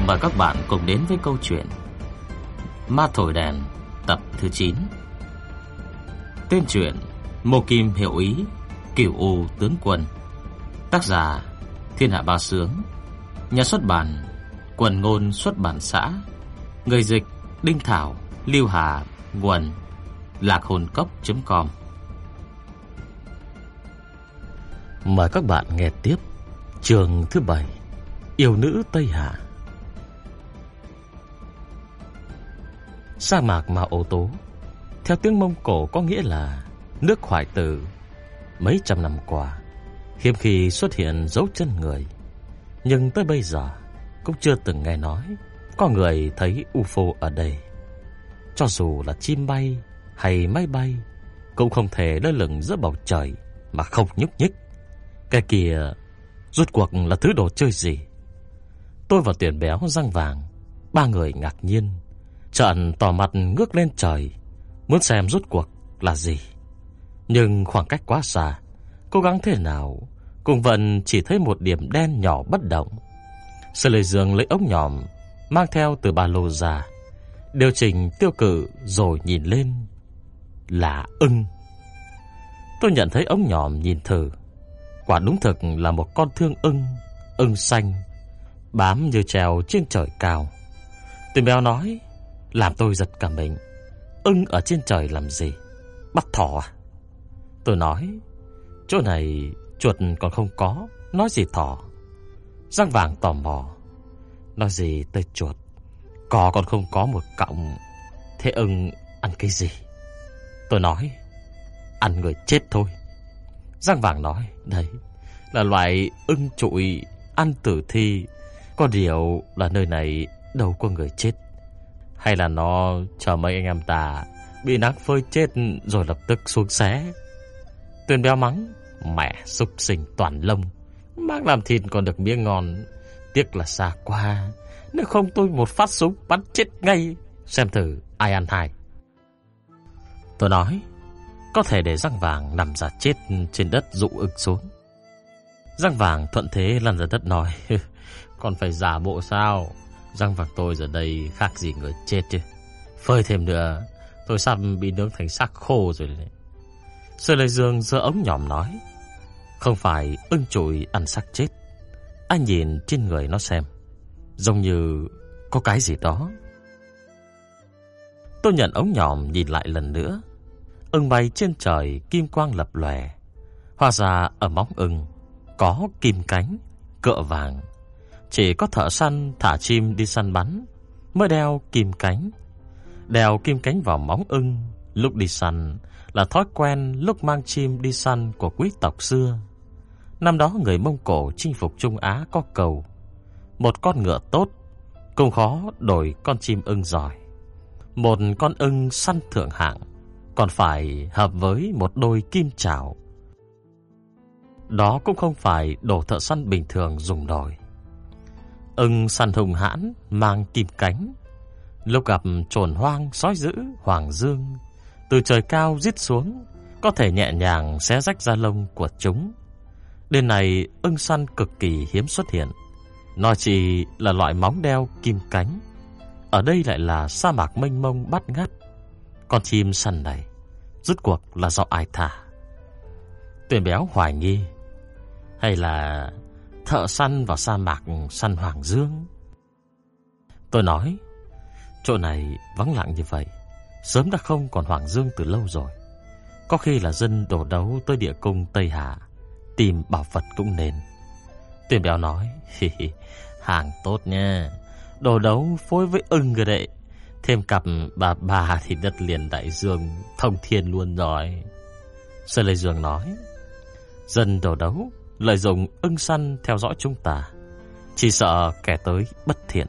Mời các bạn cùng đến với câu chuyện Ma Thổi Đèn tập thứ 9. Tên truyện Mộ Kim Hiệu Ý, Cửu U Tướng Quân. Tác giả Thiên Hạ Ba Sướng. Nhà xuất bản Quần Ngôn Xuất bản xã. Người dịch Đinh Thảo, Lưu Hà, Nguồn LacHồn.com. Mời các bạn nghe tiếp chương thứ 7, Yêu Nữ Tây Hạ. Sa mạc Mao Ô Tố theo tiếng Mông Cổ có nghĩa là nước hoại tử. Mấy trăm năm qua hiếm khi xuất hiện dấu chân người, nhưng tới bây giờ cũng chưa từng nghe nói có người thấy UFO ở đây. Cho dù là chim bay hay máy bay cũng không thể lơ lửng giữa bầu trời mà không nhúc nhích. Cái kia rốt cuộc là thứ đồ chơi gì? Tôi và Tuyển Béo, Răng Vàng, ba người ngạc nhiên trợn to mặt ngước lên trời, muốn xem rốt cuộc là gì. Nhưng khoảng cách quá xa, cố gắng thế nào cũng vẫn chỉ thấy một điểm đen nhỏ bất động. Sở Lệ Dương lấy ống nhòm mang theo từ ba lô ra, điều chỉnh tiêu cự rồi nhìn lên. Là ưng. Tôi nhận thấy ống nhòm nhìn thử, quả đúng thực là một con thương ưng, ưng xanh, bám như treo trên trời cao. Tuyển Béo nói, làm tôi giật cả mình. Ưng ở trên trời làm gì? Bắt thỏ à? Tôi nói, chỗ này chuột còn không có, nói gì thỏ? Răng Vàng tò mò, nói gì tới chuột, cò còn không có một cọng, thế ưng ăn cái gì? Tôi nói, ăn người chết thôi. Răng Vàng nói, đấy là loại ưng trụi ăn tử thi. Có điều là nơi này đâu có người chết. Hay là nó chờ mấy anh em ta bị nắng phơi chết rồi lập tức xuống xé? Tuyển Béo mắng, mẹ súc sinh toàn lông, mang làm thịt còn được miếng ngon, tiếc là xa quá, nếu không tôi một phát súng bắn chết ngay, xem thử ai ăn hai. Tôi nói, có thể để Răng Vàng nằm ra chết trên đất dụ ực xuống. Răng Vàng thuận thế lăn ra đất nói, còn phải giả bộ sao? Răng Vàng tôi giờ đây khác gì người chết chứ. Phơi thêm nữa tôi sắp bị nướng thành xác khô rồi đấy. Sở Lệ Dương giơ ống nhòm nói, không phải ưng trụi ăn xác chết. Anh nhìn trên người nó xem, giống như có cái gì đó. Tôi nhận ống nhòm nhìn lại lần nữa. Ưng bay trên trời kim quang lập lòe. Hóa ra ở móng ưng có kim cánh, cựa vàng. Chỉ có thợ săn thả chim đi săn bắn mới đeo kim cánh. Đeo kim cánh vào móng ưng lúc đi săn là thói quen lúc mang chim đi săn của quý tộc xưa. Năm đó người Mông Cổ chinh phục Trung Á có cầu, một con ngựa tốt cũng khó đổi con chim ưng giỏi. Một con ưng săn thượng hạng còn phải hợp với một đôi kim chảo. Đó cũng không phải đồ thợ săn bình thường dùng nổi. Ưng săn hung hãn mang kim cánh, lúc gặp trồn hoang, sói dữ, hoàng dương từ trời cao rít xuống, có thể nhẹ nhàng xé rách da lông của chúng. Đến này ưng săn cực kỳ hiếm xuất hiện, nói chỉ là loại móng đeo kim cánh. Ở đây lại là sa mạc mênh mông bát ngát. Con chim săn này rốt cuộc là do ai thả? Tuyển Béo hoài nghi, hay là thợ săn vào sa mạc săn hoàng dương? Tôi nói, chỗ này vắng lặng như vậy, sớm đã không còn hoàng dương từ lâu rồi. Có khi là dân đổ đấu tới địa cung Tây Hạ tìm bảo vật cũng nên. Tuyển Béo nói, hàng tốt nha, đổ đấu phối với ưng rồi đấy, thêm cặp bà thì đất liền đại dương thông thiên luôn rồi. Sở Lệ Dương nói, dân đổ đấu lợi dụng ưng săn theo dõi chúng ta, chỉ sợ kẻ tới bất thiện.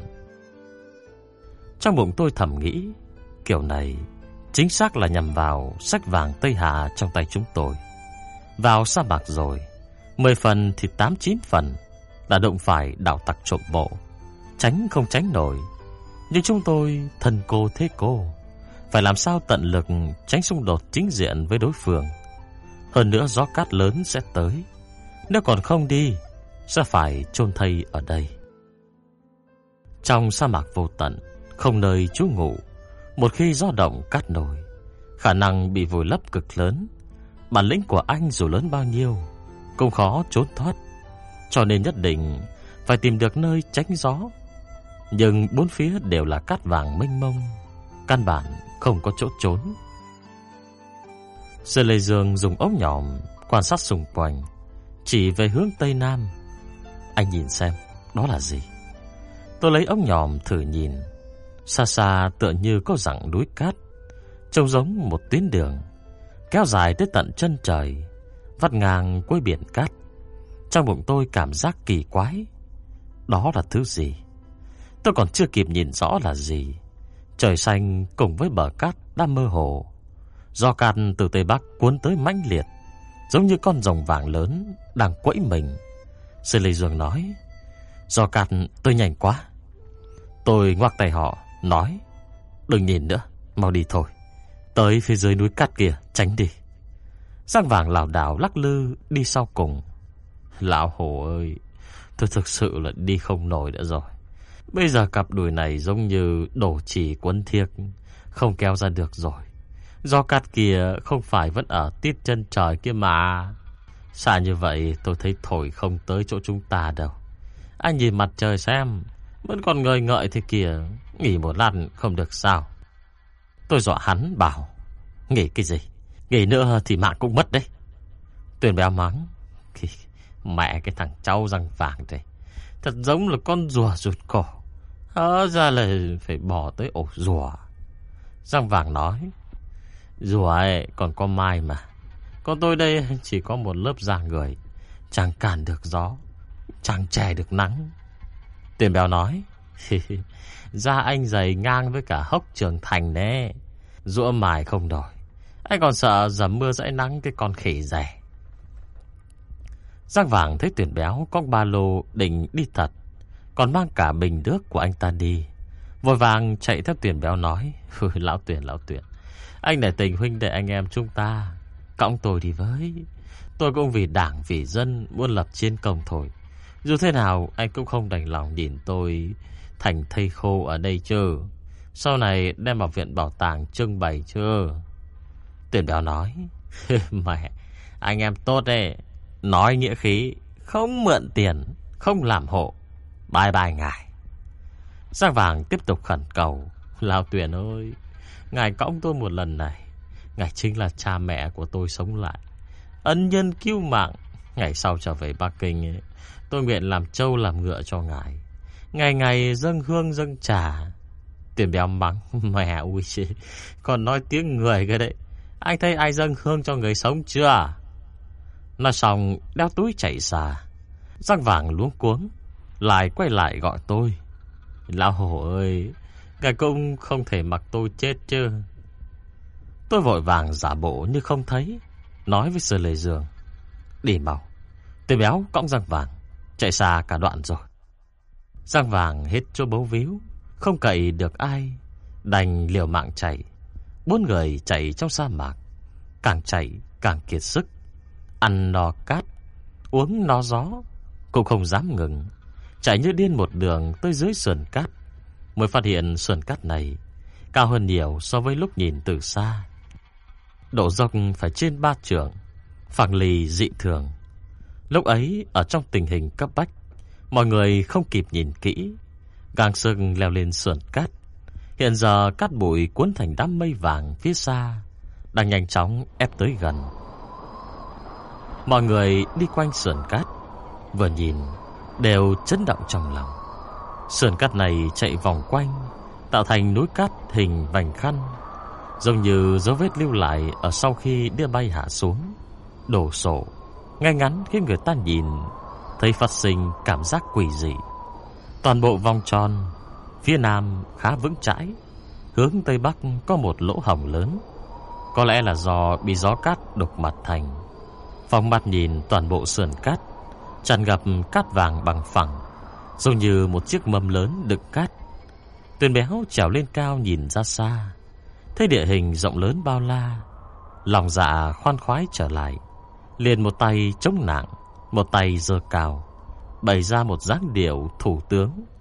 Trong bụng tôi thầm nghĩ, kiểu này chính xác là nhằm vào sách vàng Tây Hạ trong tay chúng tôi. Vào sa mạc rồi, 10 phần thì 8-9 phần là đụng phải đạo tặc trộm bộ, tránh không tránh nổi. Nhưng chúng tôi thân cô thế cô, phải làm sao tận lực tránh xung đột chính diện với đối phương. Hơn nữa gió cát lớn sẽ tới, nếu còn không đi sẽ phải chôn thây ở đây. Trong sa mạc vô tận, không nơi trú ngụ, một khi gió động cát nổi, khả năng bị vùi lấp cực lớn. Bản lĩnh của anh dù lớn bao nhiêu cũng khó trốn thoát, cho nên nhất định phải tìm được nơi tránh gió. Nhưng bốn phía đều là cát vàng mênh mông, căn bản không có chỗ trốn. Sở Lệ Dương dùng ống nhòm quan sát xung quanh, chỉ về hướng tây nam. Anh nhìn xem đó là gì. Tôi lấy ống nhòm thử nhìn. Xa xa tựa như có dặng núi cát, trông giống một tuyến đường kéo dài tới tận chân trời, vắt ngang cuối biển cát. Trong bụng tôi cảm giác kỳ quái. Đó là thứ gì? Tôi còn chưa kịp nhìn rõ là gì, trời xanh cùng với bờ cát đã mơ hồ. Gió cát từ tây bắc cuốn tới mãnh liệt, giống như con rồng vàng lớn đang quẫy mình. Sư Lê Dương nói: gió cát tới nhanh quá. Tôi ngoắc tay họ nói: đừng nhìn nữa, mau đi thôi. Tới phía dưới núi cát kia tránh đi. Giang Vàng lảo đảo lắc lư đi sau cùng. Lão Hồ ơi, tôi thực sự là đi không nổi nữa rồi. Bây giờ cặp đùi này giống như đổ chỉ quấn thiếc, không kéo ra được rồi. Gió cát kia không phải vẫn ở tít chân trời kia mà. Xa như vậy tôi thấy thổi không tới chỗ chúng ta đâu. Anh nhìn mặt trời xem, vẫn còn ngời ngợi thế kìa. Nghỉ một lát không được sao? Tôi dọa hắn bảo: nghỉ cái gì? Nghỉ nữa thì mạng cũng mất đấy. Tuyền Béo mắng: mẹ cái thằng cháu răng vàng này, thật giống là con rùa rụt cổ. Hớ ra là phải bỏ tới ổ rùa. Răng Vàng nói: rùa ấy còn có mai mà, còn tôi đây chỉ có một lớp da người, chẳng cản được gió, chẳng che được nắng. Tuyền Béo nói: da anh dày ngang với cả hốc Trường Thành đấy, rũa mài không nổi. Anh còn sợ dầm mưa dãi nắng cái con khỉ rẻ. Giang Vàng thấy Tuyền Béo có ba lô định đi thật, còn mang cả bình nước của anh ta đi, vội vàng chạy theo Tuyền Béo nói: lão Tuyền, anh để tình huynh đệ anh em chúng ta, cõng tôi đi với. Tôi cũng vì đảng vì dân muốn lập chiến công thôi. Dù thế nào anh cũng không đành lòng nhìn tôi thành thây khô ở đây chứ. Sau này đem vào viện bảo tàng trưng bày chứ. Tuyền Béo nói: mẹ, anh em tốt đấy, nói nghĩa khí, không mượn tiền, không làm hộ. Bye bye ngài. Giang Vàng tiếp tục khẩn cầu: lão Tuyền ơi, ngài cõng tôi một lần này. Ngài chính là cha mẹ của tôi sống lại, ân nhân cứu mạng. Ngày sau trở về Bắc Kinh, tôi nguyện làm trâu làm ngựa cho ngài, ngày ngày dâng hương dâng trà. Tuyền Béo mắng: mẹ ui, còn nói tiếng người cái đấy. Anh thấy ai dâng hương cho người sống chưa? Nói xong đeo túi chạy xa. Giang Vàng luống cuống lại quay lại gọi tôi: lão Hổ ơi, ngài cũng không thể mặc tôi chết chứ. Tôi vội vàng giả bộ như không thấy, nói với Sở Lệ Dương: đi mau. Tuyền Béo cõng Giang Vàng chạy xa cả đoạn rồi. Giang Vàng hết chỗ bấu víu, không cậy được ai, đành liều mạng chạy. Bốn người chạy trong sa mạc, càng chạy càng kiệt sức, ăn no cát, uống no gió, cũng không dám ngừng. Chạy như điên một đường tới dưới sườn cát, mới phát hiện sườn cát này cao hơn nhiều so với lúc nhìn từ xa. Độ dốc phải trên 3 trượng, phẳng lì dị thường. Lúc ấy ở trong tình hình cấp bách, mọi người không kịp nhìn kỹ, gang sừng leo lên sườn cát. Hiện giờ cát bụi cuốn thành đám mây vàng phía xa đang nhanh chóng ép tới gần. Mọi người đi quanh sườn cát, vừa nhìn đều chấn động trong lòng. Sườn cát này chạy vòng quanh, tạo thành núi cát hình vành khăn, giống như dấu vết lưu lại ở sau khi đĩa bay hạ xuống, đổ sổ ngay ngắn, khiến người ta nhìn thấy phát sinh cảm giác quỷ dị. Toàn bộ vòng tròn phía nam khá vững chãi, hướng tây bắc có một lỗ hổng lớn, có lẽ là do bị gió cát đục mặt thành. Phóng mắt nhìn toàn bộ sườn cát tràn ngập cát vàng bằng phẳng, giống như một chiếc mâm lớn đựng cát. Tuyền Béo trèo lên cao nhìn ra xa, thấy địa hình rộng lớn bao la, lòng dạ khoan khoái trở lại, liền một tay chống nặng, một tay giơ cao, bày ra một dáng điệu thủ tướng,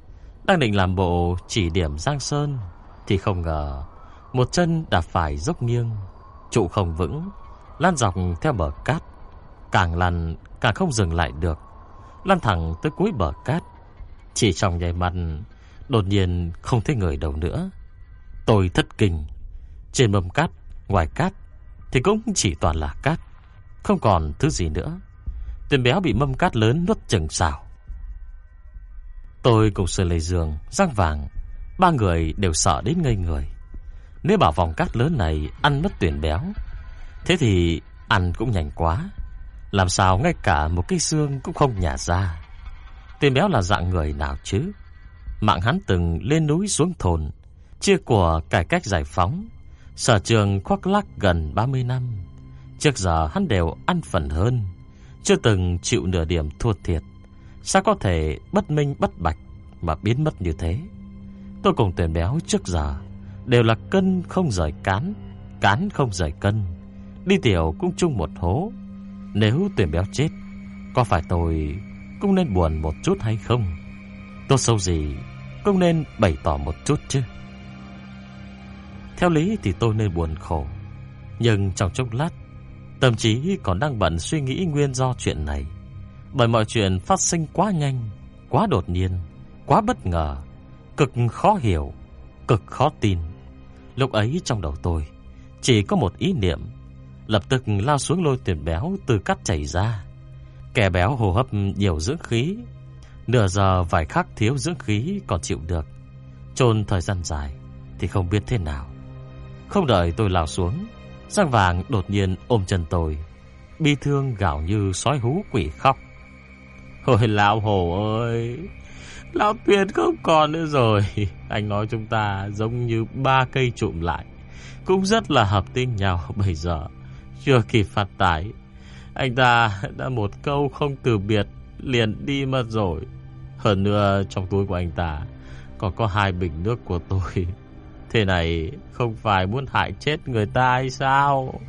Đang định làm bộ chỉ điểm Giang Sơn thì không ngờ một chân đạp phải dốc nghiêng, trụ không vững, lăn dọc theo bờ cát. Càng lăn càng không dừng lại được, lăn thẳng tới cuối bờ cát. Chỉ trong nháy mắt, đột nhiên không thấy người đâu nữa. Tôi thất kinh. Trên mâm cát, ngoài cát thì cũng chỉ toàn là cát, không còn thứ gì nữa. Tên béo bị mâm cát lớn nuốt chửng sào. Tôi cùng Sở Lê Dương, Giang Vàng, ba người đều sợ đến ngây người. Nếu bảo vòng cát lớn này ăn mất Tuyển béo, thế thì ăn cũng nhanh quá. Làm sao ngay cả một cái xương cũng không nhả ra. Tuyển béo là dạng người nào chứ? Mạng hắn từng lên núi xuống thôn, chia của cải cách giải phóng, sở trường khoác lác gần 30 năm. Trước giờ hắn đều ăn phần hơn, chưa từng chịu nửa điểm thua thiệt. Sao có thể bất minh bất bạch mà biến mất như thế? Tôi cùng Tuyển béo trước giờ đều là cân không rời cán, cán không rời cân, đi tiểu cũng chung một hố. Nếu Tuyển béo chết, có phải tôi cũng nên buồn một chút hay không? Tốt xấu gì cũng nên bày tỏ một chút chứ. Theo lý thì tôi nên buồn khổ, nhưng trong chốc lát tâm trí còn đang bận suy nghĩ nguyên do chuyện này. Bởi mọi chuyện phát sinh quá nhanh, quá đột nhiên, quá bất ngờ, cực khó hiểu, cực khó tin. Lúc ấy trong đầu tôi chỉ có một ý niệm, lập tức lao xuống lôi Tuyển béo từ cát chảy ra. Kẻ béo hô hấp nhiều dưỡng khí, nửa giờ vài khắc thiếu dưỡng khí còn chịu được, chôn thời gian dài thì không biết thế nào. Không đợi tôi lao xuống, Giang Vàng đột nhiên ôm chân tôi, bi thương gào như sói hú quỷ khóc. Ôi lão Hồ ơi, lão Tuyển không còn nữa rồi. Anh nói chúng ta giống như ba cây chụm lại, cũng rất là hợp tính nhau. Bây giờ chưa kịp phát tải, anh ta đã một câu không từ biệt liền đi mất rồi. Hơn nữa trong túi của anh ta còn có 2 bình nước của tôi. Thế này không phải muốn hại chết người ta hay sao?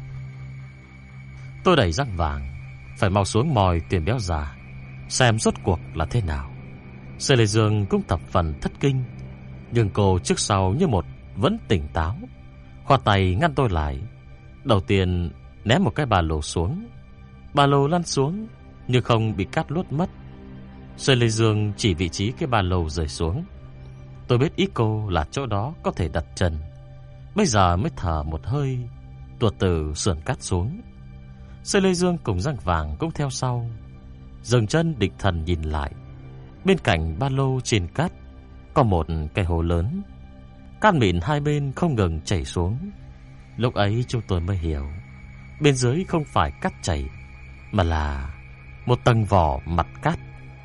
Tôi đẩy Giang Vàng phải mau xuống mòi Tuyển béo già, xem rốt cuộc là thế nào. Sở Lê Dương cũng thập phần thất kinh, nhưng cô trước sau như một vẫn tỉnh táo, khoát tay ngăn tôi lại. Đầu tiên ném một cái ba lô xuống. Ba lô lăn xuống nhưng không bị cát luốt mất. Sở Lê Dương chỉ vị trí cái ba lô rơi xuống. Tôi biết ý cô là chỗ đó có thể đặt chân. Bây giờ mới thở một hơi, tuột từ sườn cát xuống. Sở Lê Dương cùng Giang Vàng cũng theo sau, dừng chân định thần nhìn lại. Bên cạnh ba lô trên cát có một cái hồ lớn, cát mịn hai bên không ngừng chảy xuống. Lúc ấy chúng tôi mới hiểu, bên dưới không phải cát chảy, mà là một tầng vỏ mặt cát.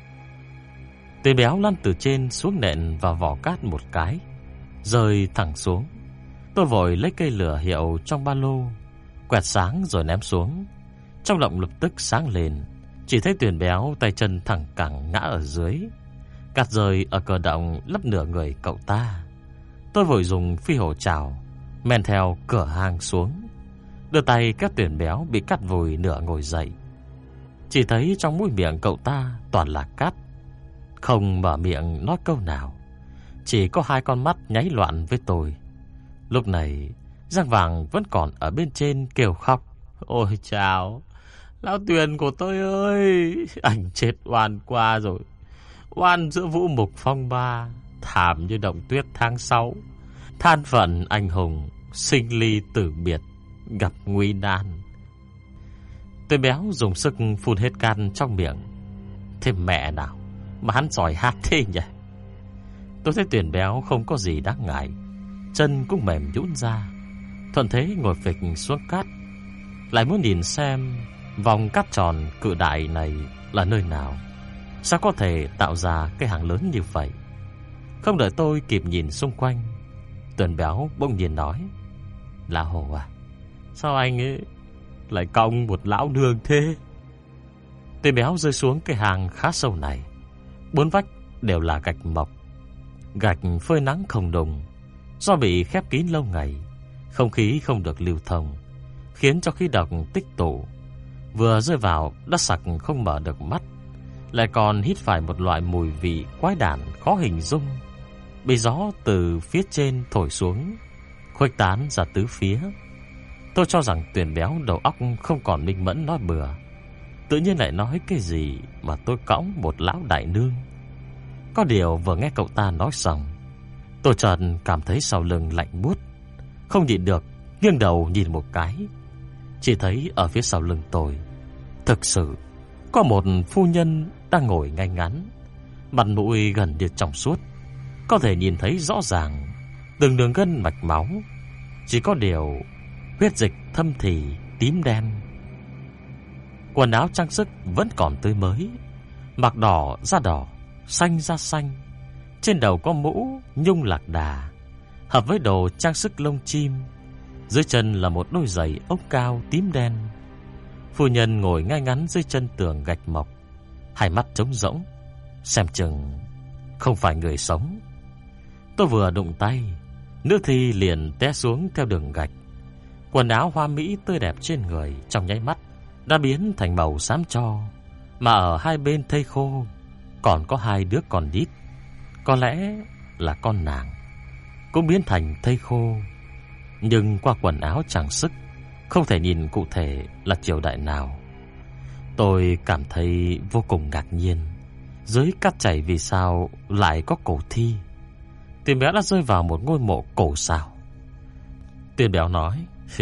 Tuyển béo lăn từ trên xuống nện vào vỏ cát một cái, rơi thẳng xuống. Tôi vội lấy cây lửa hiệu trong ba lô, quẹt sáng rồi ném xuống. Trong lòng lập tức sáng lên, chỉ thấy Tuyển béo tay chân thẳng cẳng ngã ở dưới. Cát rơi ở cửa động lấp nửa người cậu ta. Tôi vội dùng phi hổ trảo men theo cửa hang xuống, đưa tay các Tuyển béo bị cắt vùi nửa ngồi dậy. Chỉ thấy trong mũi miệng cậu ta toàn là cát, không mở miệng nói câu nào, chỉ có 2 con mắt nháy loạn với tôi. Lúc này Giang Vàng vẫn còn ở bên trên kêu khóc. Ôi chào, lão Tuyển của tôi ơi, anh chết oan qua rồi. Oan giữa vũ mục phong ba, thảm như động tuyết tháng 6. Than phận anh hùng, sinh ly tử biệt, gặp nguy nan. Tuyển béo dùng sức phun hết can trong miệng. Thế mẹ nào mà hắn giỏi hát thế nhỉ? Tôi thấy Tuyển béo không có gì đáng ngại, chân cũng mềm nhũn ra, thuận thế ngồi phịch xuống cát. Lại muốn nhìn xem vòng cát tròn cự đại này là nơi nào, sao có thể tạo ra cái hang lớn như vậy. Không đợi tôi kịp nhìn xung quanh, Tuyển béo bỗng nhiên nói: Lão Hồ à, sao anh ấy lại cong một lão nương thế? Tuyển béo rơi xuống cái hang khá sâu này. 4 vách đều là gạch mộc, gạch phơi nắng không đùng. Do bị khép kín lâu ngày, không khí không được lưu thông, khiến cho khí độc tích tụ, vừa rơi vào đã sặc không mở được mắt. lại còn hít phải một loại mùi vị quái đản khó hình dung, bị gió từ phía trên thổi xuống, khuếch tán ra tứ phía. Tôi cho rằng Tuyền Béo đầu óc không còn minh mẫn nói bừa, tự nhiên lại nói cái gì mà tôi cõng một lão đại nương. Có điều vừa nghe cậu ta nói xong, tôi chợt cảm thấy sau lưng lạnh buốt, không nhịn được nghiêng đầu nhìn một cái. Chỉ thấy ở phía sau lưng tôi thực sự có một phu nhân đang ngồi ngay ngắn, mặt mũi gần như trong suốt, có thể nhìn thấy rõ ràng từng đường gân mạch máu. Chỉ có điều huyết dịch thâm thì tím đen. Quần áo trang sức vẫn còn tươi mới, mặc đỏ da đỏ, xanh da xanh. Trên đầu có mũ nhung lạc đà, hợp với đồ trang sức lông chim. Dưới chân là một đôi giày ốc cao tím đen. Phu nhân ngồi ngay ngắn dưới chân tường gạch mộc, hai mắt trống rỗng, xem chừng không phải người sống. Tôi vừa đụng tay, nữ thi liền té xuống theo đường gạch. Quần áo hoa mỹ tươi đẹp trên người trong nháy mắt đã biến thành màu xám tro, mà ở hai bên thây khô còn có hai đứa con đít, có lẽ là con nàng, cũng biến thành thây khô. Nhưng qua quần áo trang sức không thể nhìn cụ thể là triều đại nào. Tôi cảm thấy vô cùng ngạc nhiên, dưới cát chảy vì sao lại có cổ thi. Tuyền Béo đã rơi vào một ngôi mộ cổ sao? Tuyền Béo nói: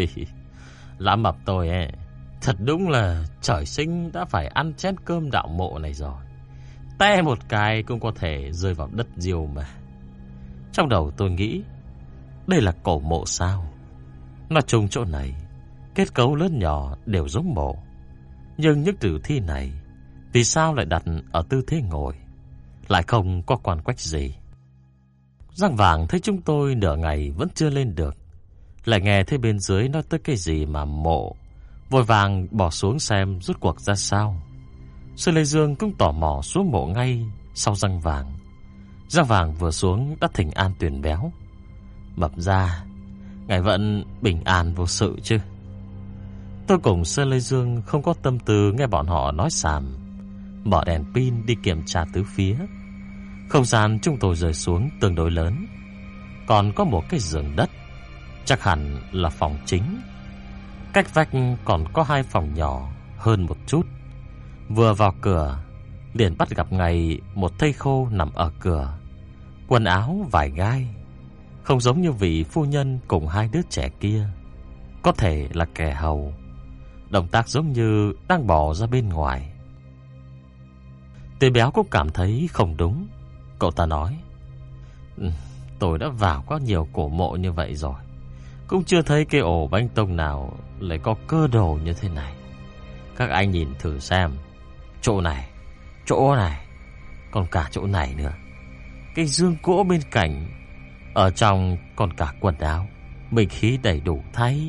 Lã Mập tôi thật đúng là trời sinh đã phải ăn chén cơm đạo mộ này rồi. Té một cái cũng có thể rơi vào đất diêu mà. Trong đầu tôi nghĩ, đây là cổ mộ sao? Nói chung chỗ này kết cấu lớn nhỏ đều giống mộ, nhưng những tử thi này vì sao lại đặt ở tư thế ngồi, lại không có quan quách gì? Răng Vàng thấy chúng tôi nửa ngày vẫn chưa lên được, lại nghe thấy bên dưới nói tới cái gì mà mộ, vội vàng bỏ xuống xem rốt cuộc ra sao. Sư Lê Dương cũng tò mò xuống mộ ngay sau Răng Vàng. Răng Vàng vừa xuống đã thỉnh an Tuyền Béo: Mập ra, ngài vẫn bình an vô sự chứ? Tôi cùng Sơ Lê Dương không có tâm tư nghe bọn họ nói xàm, mở đèn pin đi kiểm tra tứ phía. Không gian chúng tôi rơi xuống tương đối lớn, còn có một cái giường đất, chắc hẳn là phòng chính. Cách vách còn có hai phòng nhỏ hơn một chút. Vừa vào cửa liền bắt gặp ngay một thây khô nằm ở cửa, quần áo vải gai, không giống như vị phu nhân cùng hai đứa trẻ kia, có thể là kẻ hầu. Động tác giống như đang bỏ ra bên ngoài. Tuyền Béo cũng cảm thấy không đúng. Cậu ta nói: Tôi đã vào có nhiều cổ mộ như vậy rồi, cũng chưa thấy cái ổ bánh tông nào lại có cơ đồ như thế này. Các anh nhìn thử xem, chỗ này, còn cả chỗ này nữa. Cái dương gỗ bên cạnh, ở trong còn cả quần áo, binh khí đầy đủ thay.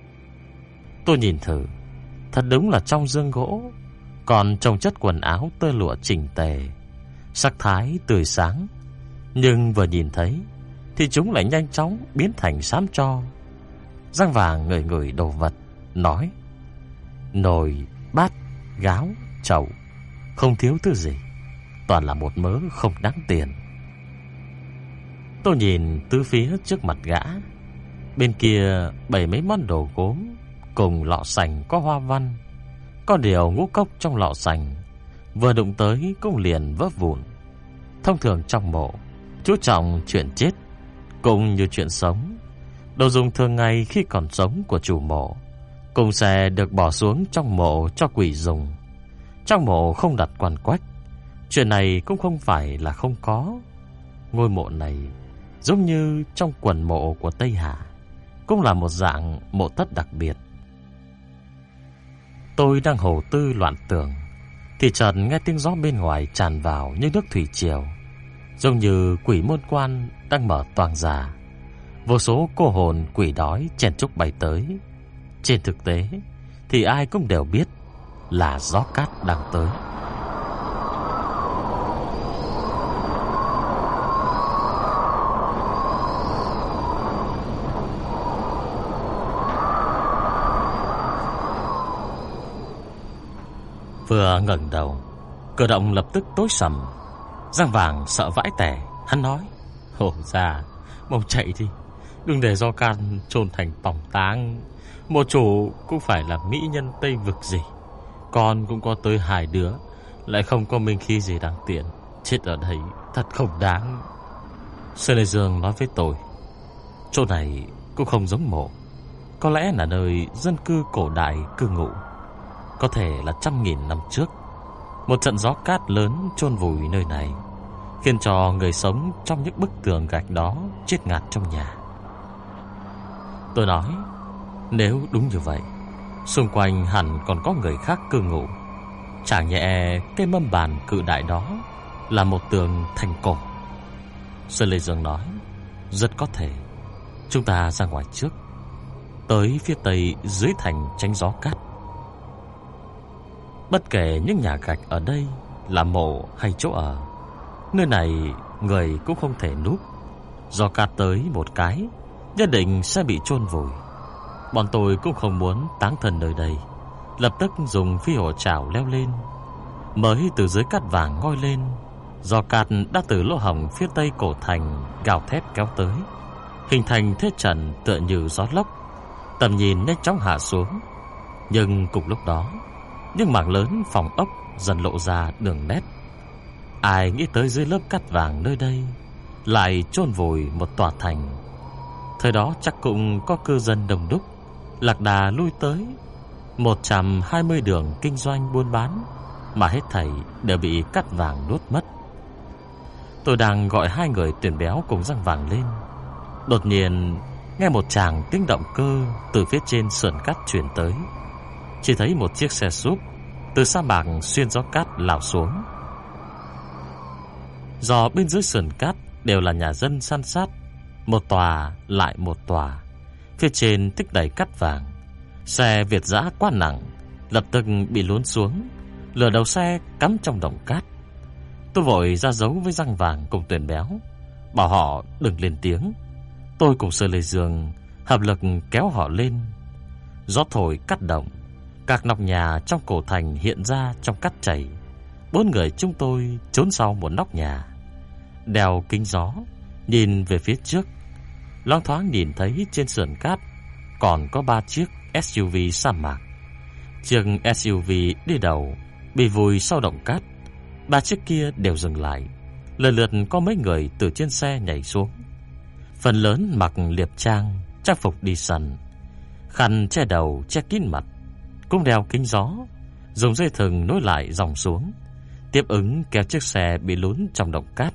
Tôi nhìn thử, thật đúng là trong dương gỗ còn trồng chất quần áo tơ lụa chỉnh tề, sắc thái tươi sáng. Nhưng vừa nhìn thấy thì chúng lại nhanh chóng biến thành xám tro. Răng Vàng ngửi ngửi đồ vật, nói: Nồi, bát, gáo, chậu, không thiếu thứ gì, toàn là một mớ không đáng tiền. Tôi nhìn tứ phía trước mặt gã. Bên kia bày mấy món đồ gốm cùng lọ sành có hoa văn. Có điều ngũ cốc trong lọ sành vừa đụng tới cũng liền vỡ vụn. Thông thường trong mộ chú trọng chuyện chết cũng như chuyện sống. Đồ dùng thường ngày khi còn sống của chủ mộ cũng sẽ được bỏ xuống trong mộ cho quỷ dùng. Trong mộ không đặt quan quách, chuyện này cũng không phải là không có. Ngôi mộ này giống như trong quần mộ của Tây Hạ, cũng là một dạng mộ thất đặc biệt. Tôi đang hồ tư loạn tưởng thì chợt nghe tiếng gió bên ngoài tràn vào như nước thủy triều, giống như quỷ môn quan đang mở toang ra. Vô số cô hồn quỷ đói chen chúc bay tới. Trên thực tế thì ai cũng đều biết là gió cát đang tới. Vừa ngẩng đầu, Cửa động lập tức tối sầm. Giang Vàng sợ vãi tẻ. Hắn nói: Hổ già, mau chạy đi, đừng để do can chôn thành tòng táng. Mộ chủ cũng phải là mỹ nhân Tây Vực gì, con cũng có tới 2 đứa, lại không có minh khí gì đáng tiền. Chết ở đây thật không đáng. Sơn Lê Dương nói với tôi: chỗ này cũng không giống mộ, có lẽ là nơi dân cư cổ đại cư ngụ. Có thể là 100.000 năm trước, một trận gió cát lớn chôn vùi nơi này, khiến cho người sống trong những bức tường gạch đó chết ngạt trong nhà. Tôi nói: nếu đúng như vậy, xung quanh hẳn còn có người khác cư ngụ. Chẳng nhẽ cái mâm bàn cự đại đó là một tường thành cổ? Sơn Lê Dương nói: rất có thể. Chúng ta ra ngoài trước, tới phía tây dưới thành tránh gió cát. Bất kể những nhà gạch ở đây là mộ hay chỗ ở, nơi này người cũng không thể núp. Gió cát tới một cái, nhất định sẽ bị chôn vùi. Bọn tôi cũng không muốn táng thân nơi đây, lập tức dùng phi hổ chảo leo lên. Mới từ dưới cát vàng ngoi lên, gió cát đã từ lỗ hổng phía tây cổ thành gào thét kéo tới, hình thành thế trận tựa như gió lốc. Tầm nhìn nhanh chóng hạ xuống. Nhưng cùng lúc đó, những mảng lớn phòng ốc dần lộ ra đường nét. Ai nghĩ tới dưới lớp cát vàng nơi đây lại chôn vùi một tòa thành. Thời đó chắc cũng có cư dân đông đúc, lạc đà lui tới. 120 đường kinh doanh buôn bán, mà hết thảy đều bị cát vàng nuốt mất. Tôi đang gọi 2 người tuyển béo cùng Giang Vàng lên, đột nhiên nghe một tràng tiếng động cơ từ phía trên sườn cát truyền tới. Chỉ thấy một chiếc xe súp từ sa mạc xuyên gió cát lao xuống. Do bên dưới sườn cát đều là nhà dân san sát, một tòa lại một tòa, phía trên tích đầy cát vàng. Xe Việt dã quá nặng, lập tức bị lún xuống, lửa đầu xe cắm trong động cát. Tôi vội ra dấu với Giang Vàng cùng tuyển béo, bảo họ đừng lên tiếng. Tôi cùng Sơn Lê Dương hợp lực kéo họ lên. Gió thổi cát động, các nóc nhà trong cổ thành hiện ra trong cát chảy. 4 người chúng tôi trốn sau một nóc nhà, đeo kính gió nhìn về phía trước. Loáng thoáng nhìn thấy trên sườn cát còn có 3 chiếc SUV sa mạc. Chiếc SUV đi đầu bị vùi sau động cát. 3 chiếc kia đều dừng lại, lần lượt có mấy người từ trên xe nhảy xuống. Phần lớn mặc liệp trang, trang phục đi săn, khăn che đầu che kín mặt, cũng đeo kính gió, dùng dây thừng nối lại dòng xuống, tiếp ứng kéo chiếc xe bị lún trong động cát.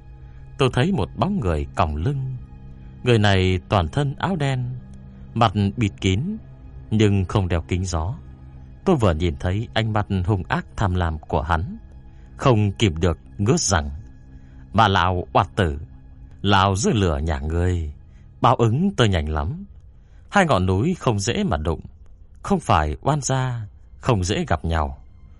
Tôi thấy một bóng người còng lưng. Người này toàn thân áo đen, mặt bịt kín, nhưng không đeo kính gió. Tôi vừa nhìn thấy ánh mắt hung ác tham lam của hắn, không kìm được ngứa rằng: mà lão oát tử, lão dưới lửa nhà ngươi, báo ứng tới nhanh lắm. 2 ngọn núi không dễ mà đụng, không phải oan gia không dễ gặp nhau.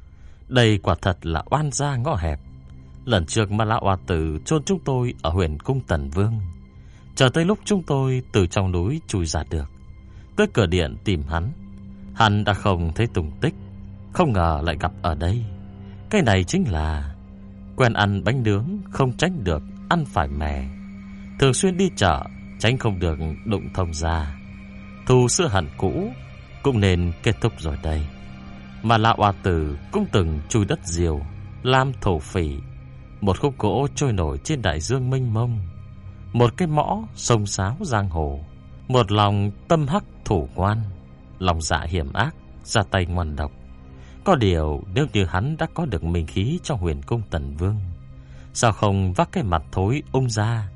Đây quả thật là oan gia ngõ hẹp. Lần trước mà lão oát tử chôn chúng tôi ở Huyền Cung Tần Vương, chờ tới lúc chúng tôi từ trong núi chui ra được, tới cửa điện tìm hắn đã không thấy tung tích. Không ngờ lại gặp ở đây. Cái này chính là quen ăn bánh nướng không tránh được ăn phải mè, thường xuyên đi chợ tránh không được đụng thông gia. Thù xưa hận cũ cũng nên kết thúc rồi đây. Mà lão oa tử cũng từng chui đất diều làm thổ phỉ, một khúc gỗ trôi nổi trên đại dương mênh mông, một cái mõ sông sáo giang hồ, một lòng tâm hắc thủ quan, lòng dạ hiểm ác, ra tay ngoan độc. Có điều nếu như hắn đã có được minh khí trong Huyền Cung Tần Vương, sao không vác cái mặt thối ung ra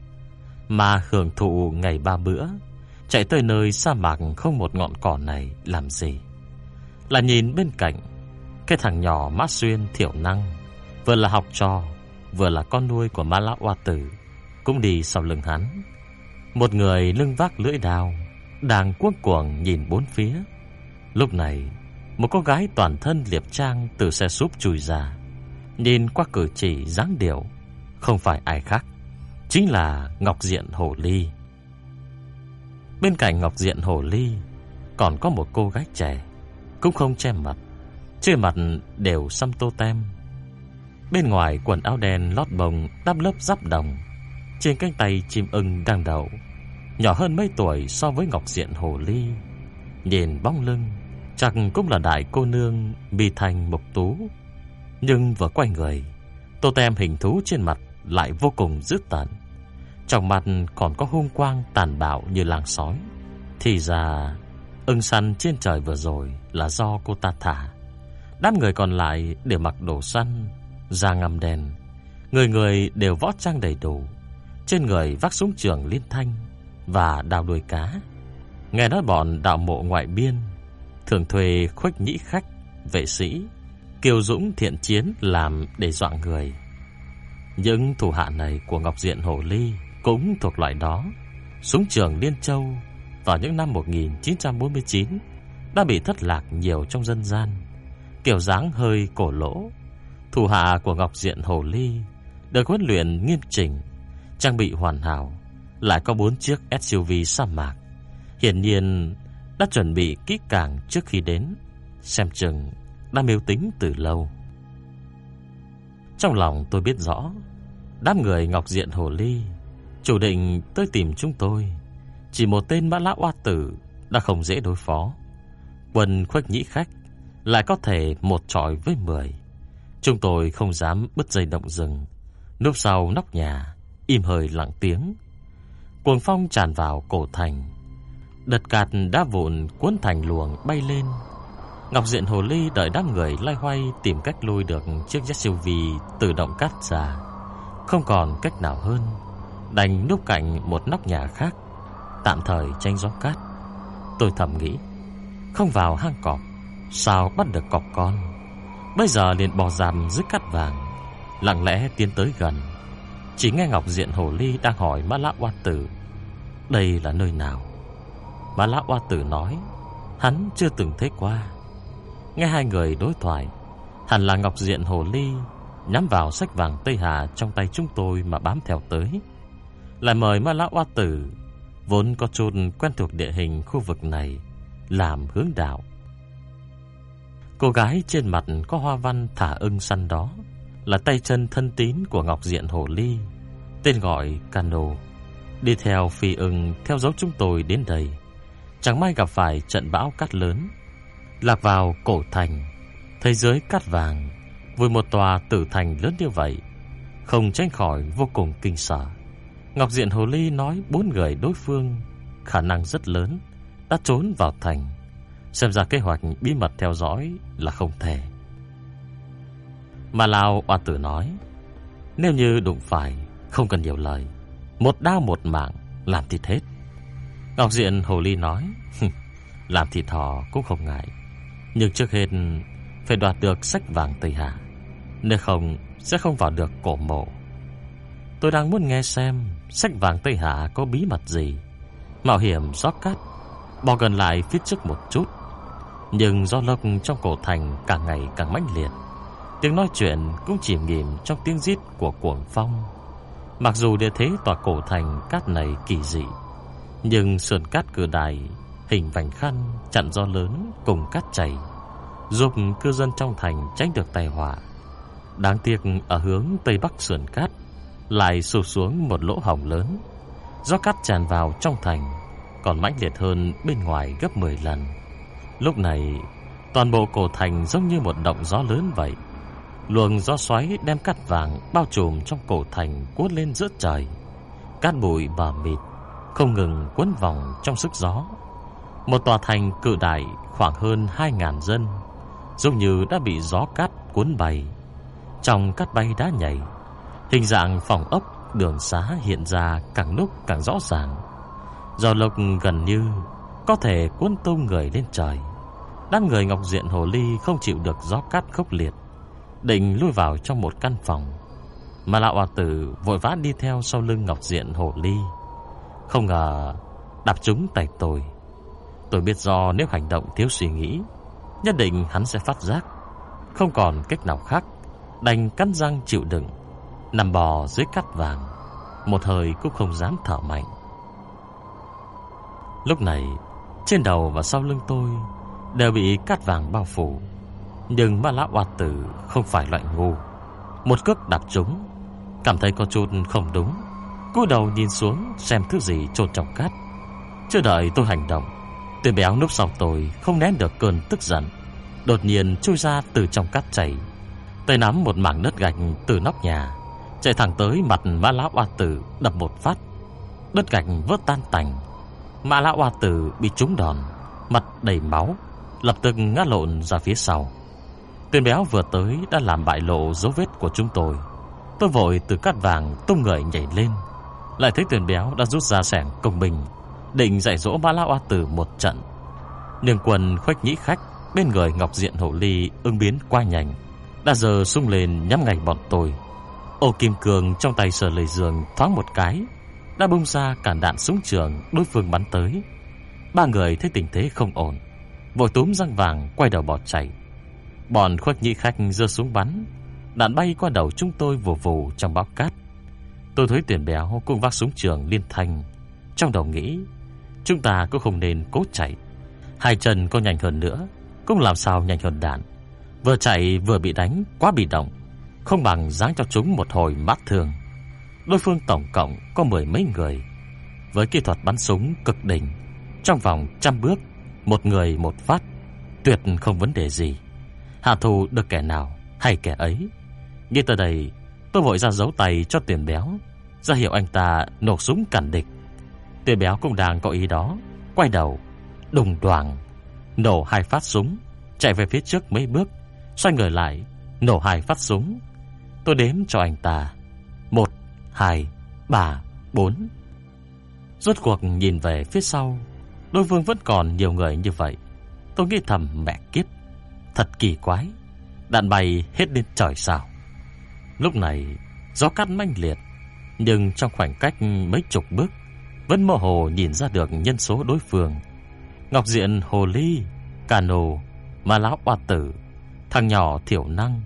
mà hưởng thụ ngày 3 bữa, chạy tới nơi sa mạc không một ngọn cỏ này làm gì? Là nhìn bên cạnh cái thằng nhỏ Mã Xuyên thiểu năng, vừa là học trò vừa là con nuôi của Ma Lão Oa Tử, cũng đi sau lưng hắn. Một người lưng vác lưỡi đao, đang cuống cuồng nhìn bốn phía. Lúc này một cô gái toàn thân liệp trang từ xe súp chui ra, nhìn qua cử chỉ dáng điệu, không phải ai khác, chính là Ngọc Diện Hồ Ly. Bên cạnh Ngọc Diện Hồ Ly còn có một cô gái trẻ, cũng không che mặt, trên mặt đều xăm tô tem. Bên ngoài quần áo đen lót bồng đắp lớp giáp đồng, trên cánh tay chim ưng đang đậu, nhỏ hơn mấy tuổi so với Ngọc Diện Hồ Ly. Nhìn bóng lưng chắc cũng là đại cô nương mi thành mục tú, nhưng vừa quay người, tô tem hình thú trên mặt lại vô cùng dữ tợn, trong mặt còn có hung quang tàn bạo như làng sói. Thì ra ưng săn trên trời vừa rồi là do cô ta thả. Đám người còn lại đều mặc đồ săn, da ngăm đen, người người đều võ trang đầy đủ, trên người vác súng trường liên thanh và đao đuôi cá. Nghe nói bọn đạo mộ ngoại biên thường thuê khuếch nhĩ khách, vệ sĩ kiêu dũng thiện chiến làm để dọa người. Những thủ hạ này của Ngọc Diện Hồ Ly cũng thuộc loại đó. Súng trường Liên Châu vào những năm 1949 đã bị thất lạc nhiều trong dân gian, kiểu dáng hơi cổ lỗ. Thủ hạ của Ngọc Diện Hồ Ly được huấn luyện nghiêm chỉnh, trang bị hoàn hảo, lại có 4 chiếc SUV sa mạc, hiển nhiên đã chuẩn bị kỹ càng trước khi đến, xem chừng đã mưu tính từ lâu. Trong lòng tôi biết rõ, đám người Ngọc Diện Hồ Ly chủ định tới tìm chúng tôi. Chỉ một tên Mã Lão Oa Tử đã không dễ đối phó, quân khuếch nhĩ khách lại có thể một chọi với 10. Chúng tôi không dám bứt dây động rừng, núp sau nóc nhà, im hơi lặng tiếng. Cuồng phong tràn vào cổ thành, đợt cát đá vụn cuốn thành luồng bay lên. Ngọc Diện Hồ Ly đợi đám người loay hoay tìm cách lôi được chiếc SUV tự động cát ra, không còn cách nào hơn, đành núp cạnh một nóc nhà khác, tạm thời tránh gió cát. Tôi thầm nghĩ, không vào hang cọp sao bắt được cọp con. Bây giờ liền bò rằm dưới cát vàng, lặng lẽ tiến tới gần. Chỉ nghe Ngọc Diện Hồ Ly đang hỏi Mã Lão Oa Tử đây là nơi nào. Mã Lão Oa Tử nói hắn chưa từng thấy qua. Nghe hai người đối thoại, hẳn là Ngọc Diện Hồ Ly nhắm vào sách vàng Tây Hà trong tay chúng tôi mà bám theo tới, lại mời Mã Lão Oa Tử vốn có chút quen thuộc địa hình khu vực này làm hướng đạo. Cô gái trên mặt có hoa văn thả ưng săn đó là tay chân thân tín của Ngọc Diện Hồ Ly, tên gọi Cano, đi theo phi ưng theo dấu chúng tôi đến đây. Chẳng may gặp phải trận bão cát lớn, lạc vào cổ thành, thấy dưới cát vàng với một tòa tử thành lớn như vậy, không tránh khỏi vô cùng kinh sợ. Ngọc Diện Hồ Ly nói 4 người đối phương khả năng rất lớn đã trốn vào thành, xem ra kế hoạch bí mật theo dõi là không thể. Mà Lão Oa Tử nói, nếu như đụng phải không cần nhiều lời, một đao một mạng làm thịt hết. Ngọc Diện Hồ Ly nói, làm thịt họ cũng không ngại, nhưng trước hết phải đoạt được sách vàng Tây Hà, nếu không sẽ không vào được cổ mộ. Tôi đang muốn nghe xem sách vàng Tây Hà có bí mật gì, mạo hiểm gió cát bò gần lại phía trước một chút. Nhưng gió lốc trong cổ thành càng ngày càng mãnh liệt, tiếng nói chuyện cũng chìm nghỉm trong tiếng rít của cuồng phong. Mặc dù địa thế tòa cổ thành cát này kỳ dị, nhưng sườn cát cử đài hình vành khăn chặn gió lớn cùng cát chảy, giúp cư dân trong thành tránh được tai họa. Đáng tiếc ở hướng tây bắc sườn cát lại sụp xuống một lỗ hổng lớn, gió cát tràn vào trong thành còn mãnh liệt hơn bên ngoài gấp 10 lần. Lúc này toàn bộ cổ thành giống như một động gió lớn vậy. Luồng gió xoáy đem cát vàng bao trùm trong cổ thành cuốn lên giữa trời, cát bụi mờ mịt không ngừng cuốn vòng trong sức gió. Một tòa thành cự đại khoảng hơn 2.000 dân giống như đã bị gió cát cuốn bay. Trong cát bay đá nhảy, hình dạng phòng ốc đường xá hiện ra càng lúc càng rõ ràng. Gió lốc gần như có thể cuốn tung người lên trời. Đám người Ngọc Diện Hồ Ly không chịu được gió cát khốc liệt, định lui vào trong một căn phòng. Mà Lão Oa Tử vội vã đi theo sau lưng Ngọc Diện Hồ Ly. Không ngờ đạp trúng tay tôi. Tôi biết do nếu hành động thiếu suy nghĩ, nhất định hắn sẽ phát giác. Không còn cách nào khác, đành cắn răng chịu đựng, nằm bò dưới cát vàng, một hơi cũng không dám thở mạnh. Lúc này trên đầu và sau lưng tôi đều bị cát vàng bao phủ. Nhưng Mã Lão Oa Tử không phải loại ngu, một cước đạp trúng. Cảm thấy có chút không đúng, cúi đầu nhìn xuống xem thứ gì chôn trong cát. Chưa đợi tôi hành động, Tuyển béo núp sau tôi không nén được cơn tức giận, đột nhiên chui ra từ trong cát chảy, tay nắm một mảng đất gạch từ nóc nhà, chạy thẳng tới mặt Mã Lão Oa Tử đập một phát. Đất gạch vỡ tan tành. Mã Lão Oa Tử bị trúng đòn, mặt đầy máu, lập tức ngã lộn ra phía sau. Tuyển béo vừa tới đã làm bại lộ dấu vết của chúng tôi. Tôi vội từ cát vàng tung người nhảy lên, lại thấy Tuyển béo đã rút ra xẻng công binh, định dạy dỗ Mã Lão Oa Tử một trận. Nhưng quần Khuếch Nhĩ Khách bên người Ngọc Diện Hổ Ly ứng biến quá nhanh, đã giơ súng lên nhắm ngay bọn tôi. Ô kim cương trong tay Sở Lệ Dương thoáng một cái đã bung ra cản đạn súng trường đối phương bắn tới. Ba người thấy tình thế không ổn, vội túm răng vàng quay đầu bỏ chạy. Bọn Khuếch Nhĩ Khách giơ súng bắn, đạn bay qua đầu chúng tôi vù vù trong bão cát. Tôi thấy Tuyển béo cũng vác súng trường liên thanh, trong đầu nghĩ chúng ta cũng không nên cố chạy. Hai chân có nhanh hơn nữa cũng làm sao nhanh hơn đạn. Vừa chạy vừa bị đánh quá bị động, không bằng giáng cho chúng một hồi mát thương. Đối phương tổng cộng có 10 mấy người, với kỹ thuật bắn súng cực đỉnh, trong vòng 100 bước, một người một phát, tuyệt không vấn đề gì. Hạ thủ được kẻ nào hay kẻ ấy. Nghĩ tới đây, tôi vội ra giấu tay cho Tuyển béo, ra hiệu anh ta nổ súng cản địch. Tuyển béo cũng đang có ý đó, quay đầu đùng đoàng nổ 2 phát súng, chạy về phía trước mấy bước, xoay người lại nổ 2 phát súng. Tôi đếm cho anh ta 1, 2, 3, 4. Rốt cuộc nhìn về phía sau, đối phương vẫn còn nhiều người như vậy. Tôi nghĩ thầm mẹ kiếp, thật kỳ quái, đạn bay hết lên trời sao. Lúc này gió cát mãnh liệt, nhưng trong khoảng cách mấy chục bước vẫn mơ hồ nhìn ra được nhân số đối phương. Ngọc Diện Hồ Ly, Cano, Mã Lão Oa Tử, thằng nhỏ Thiểu Năng,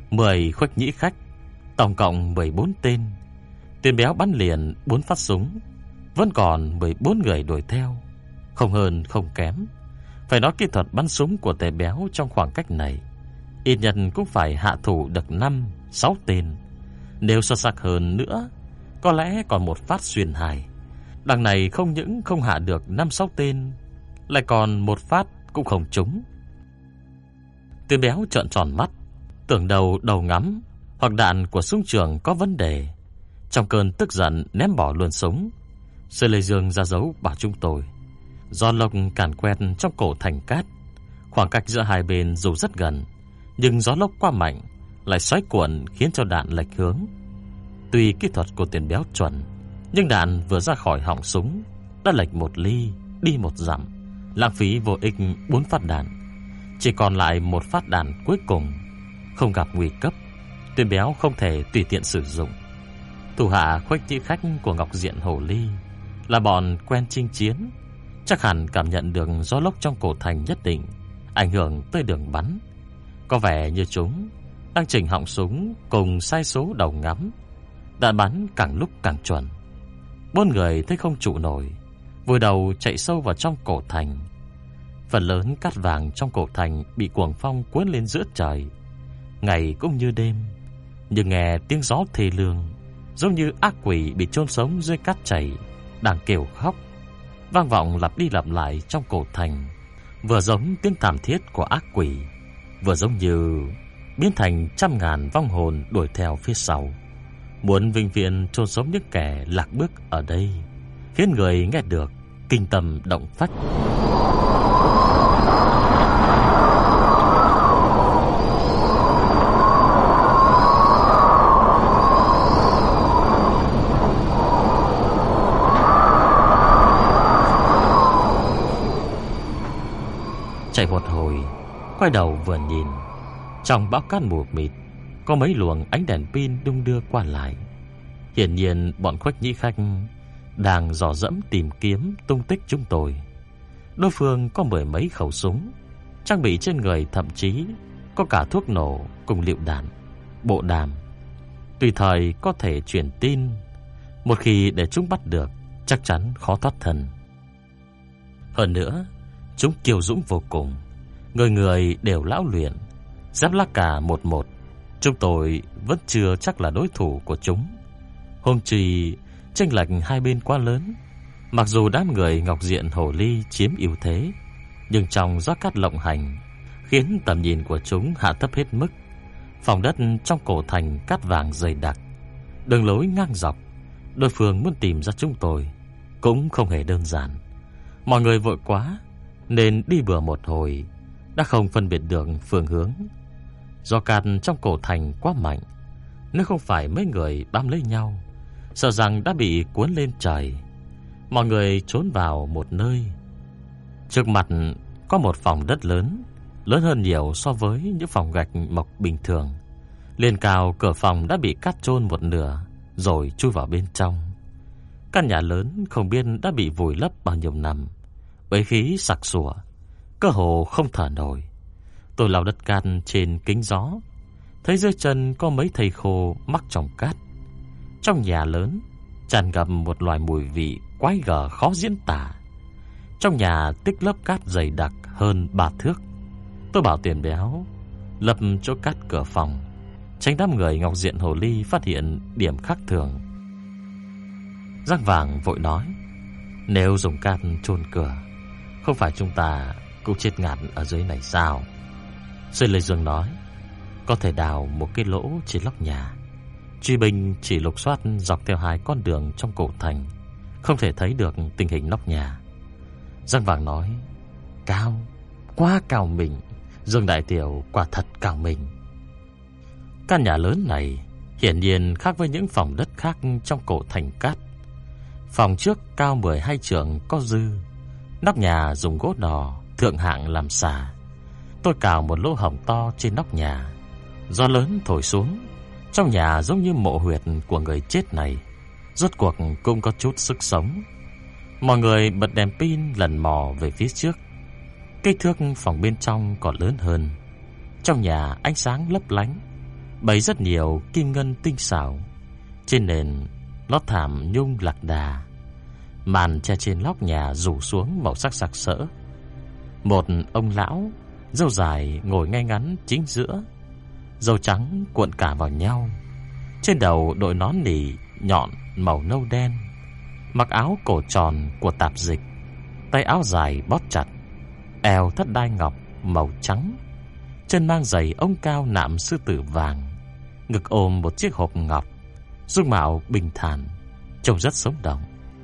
10 Khuếch Nhĩ Khách, tổng cộng 14 tên. Tuyển béo bắn liền 4 phát súng, vẫn còn 14 người đuổi theo, không hơn không kém. Phải nói kỹ thuật bắn súng của Tề béo trong khoảng cách này, ít nhất cũng phải hạ thủ được 5-6 tên. Nếu xuất sắc hơn nữa, có lẽ còn một phát xuyên hài. Đằng này không những không hạ được 5-6 tên, lại còn một phát cũng không trúng. Tuyển béo trợn tròn mắt, tưởng đầu ngắm hoặc đạn của súng trường có vấn đề. Trong cơn tức giận ném bỏ luôn súng. Sở Lệ Dương ra dấu bảo chúng tôi. Do lốc càn quét trong cổ thành cát, khoảng cách giữa hai bên dù rất gần, nhưng gió lốc quá mạnh lại xoáy cuộn khiến cho đạn lệch hướng. Tuy kỹ thuật của Tuyển béo chuẩn, nhưng đạn vừa ra khỏi họng súng đã lệch 1 ly, đi 1 dặm, lãng phí vô ích 4 phát đạn. Chỉ còn lại 1 phát đạn cuối cùng. Không gặp nguy cấp, Tuyển béo không thể tùy tiện sử dụng. Thủ hạ Khuếch Nhĩ Khách của Ngọc Diện Hổ Ly là bọn quen chinh chiến, chắc hẳn cảm nhận được gió lốc trong cổ thành nhất định ảnh hưởng tới đường bắn. Có vẻ như chúng đang chỉnh họng súng cùng sai số đầu ngắm. Đạn bắn càng lúc càng chuẩn. 4 người thấy không trụ nổi, vùi đầu chạy sâu vào trong cổ thành. Phần lớn cát vàng trong cổ thành bị cuồng phong cuốn lên giữa trời, ngày cũng như đêm. Nhưng nghe tiếng gió thê lương, giống như ác quỷ bị chôn sống dưới cát chảy, đang kêu khóc, vang vọng lặp đi lặp lại trong cổ thành. Vừa giống tiếng thảm thiết của ác quỷ, vừa giống như biến thành trăm ngàn vong hồn đuổi theo phía sau, muốn vĩnh viễn chôn sống những kẻ lạc bước ở đây, khiến người nghe được kinh tâm động phách. Chạy một hồi, quay đầu vừa nhìn, trong bão cát mù mịt có mấy luồng ánh đèn pin đung đưa qua lại. Hiển nhiên bọn Khuếch Nhĩ Khách đang dò dẫm tìm kiếm tung tích chúng tôi. Đối phương có 10 mấy khẩu súng, trang bị trên người thậm chí có cả thuốc nổ cùng lựu đạn, bộ đàm, tùy thời có thể truyền tin. Một khi để chúng bắt được, chắc chắn khó thoát thân. Hơn nữa, chúng kiêu dũng vô cùng, người người đều lão luyện, giáp lá cà 11, chúng tôi vẫn chưa chắc là đối thủ của chúng. Hôm chi chênh lệch hai bên quá lớn. Mặc dù đám người Ngọc Diện Hồ Ly chiếm ưu thế, nhưng trong gió cát lộng hành khiến tầm nhìn của chúng hạ thấp hết mức. Phòng đất trong cổ thành cát vàng dày đặc, đường lối ngang dọc, đối phương muốn tìm ra chúng tôi cũng không hề đơn giản. Mọi người vội quá nên đi bừa một hồi đã không phân biệt được phương hướng. Gió cát trong cổ thành quá mạnh, nếu không phải mấy người bám lấy nhau, sợ rằng đã bị cuốn lên trời. Mọi người trốn vào một nơi. Trước mặt có một phòng đất lớn, lớn hơn nhiều so với những phòng gạch mộc bình thường. Lên cao cửa phòng đã bị cát chôn một nửa rồi chui vào bên trong. Căn nhà lớn không biết đã bị vùi lấp bao nhiêu năm, uế khí sặc sủa, cơ hồ không thở nổi. Tôi lau đất cát trên kính gió, thấy dưới chân có mấy thây khô mắc trong cát. Trong nhà lớn tràn ngập một loại mùi vị quái gở khó diễn tả. Trong nhà tích lớp cát dày đặc hơn 3 thước. Tôi bảo Tiền Béo lập chỗ cát cửa phòng, tránh đám người Ngọc Diện Hồ Ly phát hiện điểm khác thường. Răng Vàng vội nói: nếu dùng cát chôn cửa, không phải chúng ta cũng chết ngạt ở dưới này sao? Sư Lê Dương nói: có thể đào một cái lỗ trên lóc nhà. Truy binh chỉ lục soát dọc theo hai con đường trong cổ thành, không thể thấy được tình hình nóc nhà. Răng Vàng nói: cao, quá cao mình. Dương Đại Tiểu quả thật cao mình. Căn nhà lớn này hiển nhiên khác với những phòng đất khác trong cổ thành cát. Phòng trước cao 12 trượng có dư, nóc nhà dùng gỗ đỏ thượng hạng làm xà. Tôi cào một lỗ hổng to trên nóc nhà. Gió lớn thổi xuống, trong nhà giống như mộ huyệt của người chết này rốt cuộc cũng có chút sức sống. Mọi người bật đèn pin lần mò về phía trước. Kích thước phòng bên trong còn lớn hơn. Trong nhà ánh sáng lấp lánh, bày rất nhiều kim ngân tinh xảo. Trên nền lót thảm nhung lạc đà, màn che trên lóc nhà rủ xuống màu sắc sặc sỡ. Một ông lão râu dài ngồi ngay ngắn chính giữa, râu trắng cuộn cả vào nhau. Trên đầu đội nón nỉ nhọn màu nâu đen, mặc áo cổ tròn của tạp dịch, tay áo dài bóp chặt, eo thắt đai ngọc màu trắng, chân mang giày ống cao nạm sư tử vàng, ngực ôm một chiếc hộp ngọc, dung mạo bình thản, trông rất sống động.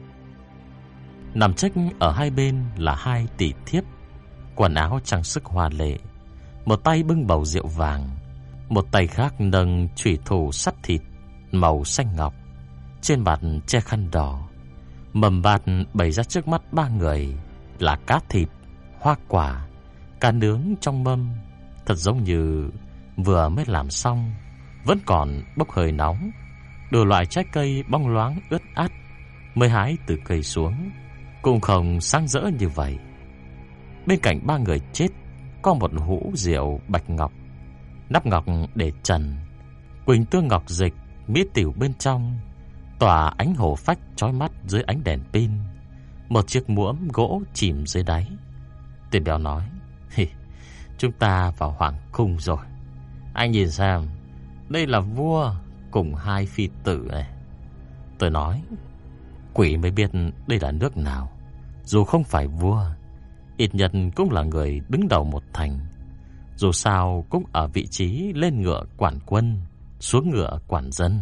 Nằm trách ở hai bên là hai tỷ thiếp, quần áo trang sức hoa lệ, một tay bưng bầu rượu vàng, một tay khác nâng chủy thủ sắt thịt màu xanh ngọc, trên mặt che khăn đỏ. Mầm bát bày ra trước mắt ba người là cá thịt, hoa quả, cá nướng trong mâm, thật giống như vừa mới làm xong, vẫn còn bốc hơi nóng. Đủ loại trái cây bóng loáng ướt át mới hái từ cây xuống, cũng không sáng rỡ như vậy. Bên cạnh ba người chết có một hũ rượu bạch ngọc, nắp ngọc để trần, quỳnh tương ngọc dịch, mía tiểu bên trong, tỏa ánh hồ phách chói mắt dưới ánh đèn pin. Một chiếc muỗng gỗ chìm dưới đáy. Tiền Béo nói: chúng ta vào hoàng cung rồi. Anh nhìn xem, đây là vua cùng hai phi tử này. Tôi nói: quỷ mới biết đây là nước nào. Dù không phải vua, ít nhất cũng là người đứng đầu một thành. Dù sao cũng ở vị trí lên ngựa quản quân, xuống ngựa quản dân.